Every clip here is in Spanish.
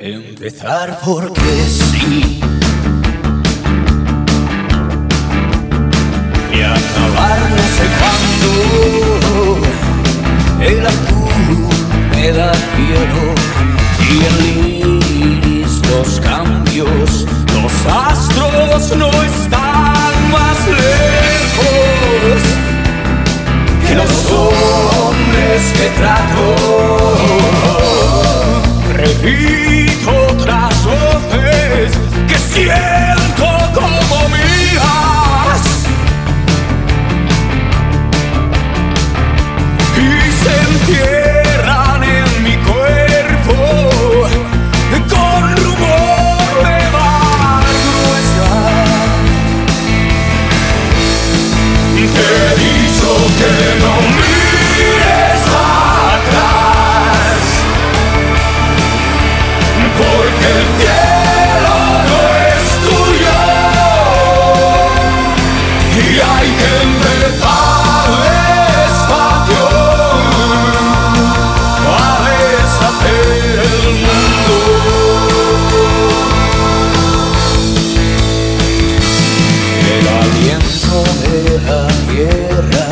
Empezar porque sí y acabar no sé cuándo. El azul me da cielo y el iris los cambios. Los astros no están más lejos que los hombres que trato. Repito otras voces que siento como mías y se entierran en mi cuerpo con rumor de mar gruesa. Te he dicho que no mires atrás, porque el cielo no es tuyo y hay que empezar despacio a deshacer el mundo. El aliento de la tierra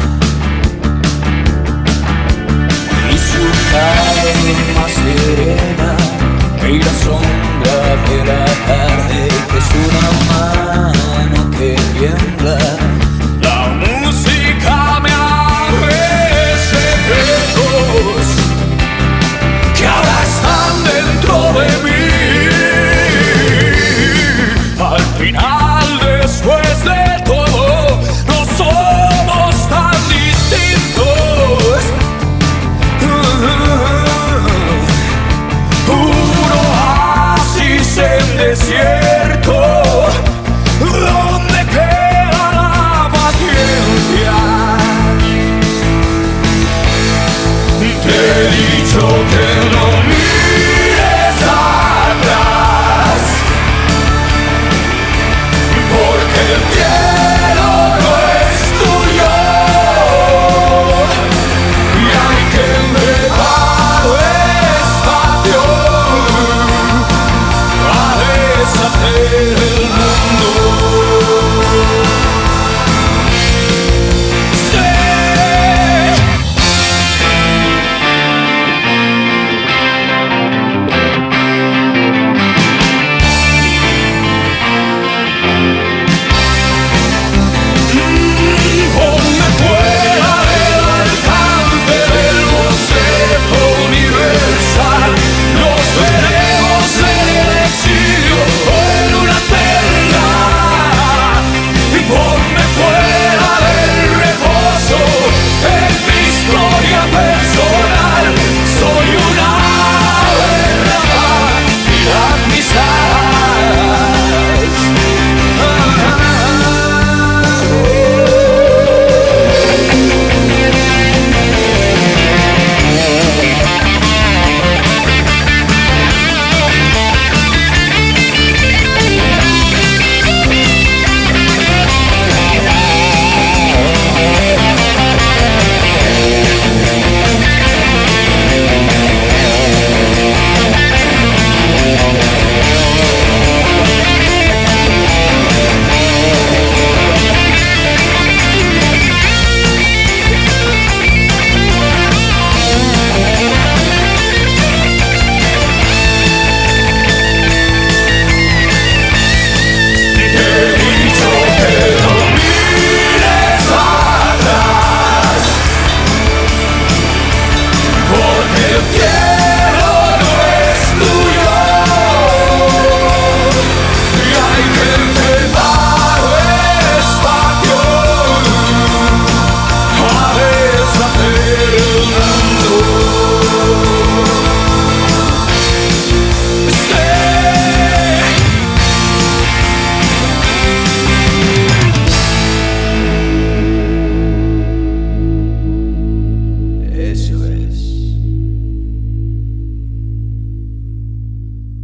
y su calma más serena y la sombra de la tarde que es una mano que tiembla. La música me abre secretos que ahora están dentro de mí. Al final, después de todo, no somos tan distintos. En desierto, donde queda la paciencia. Te he dicho que no.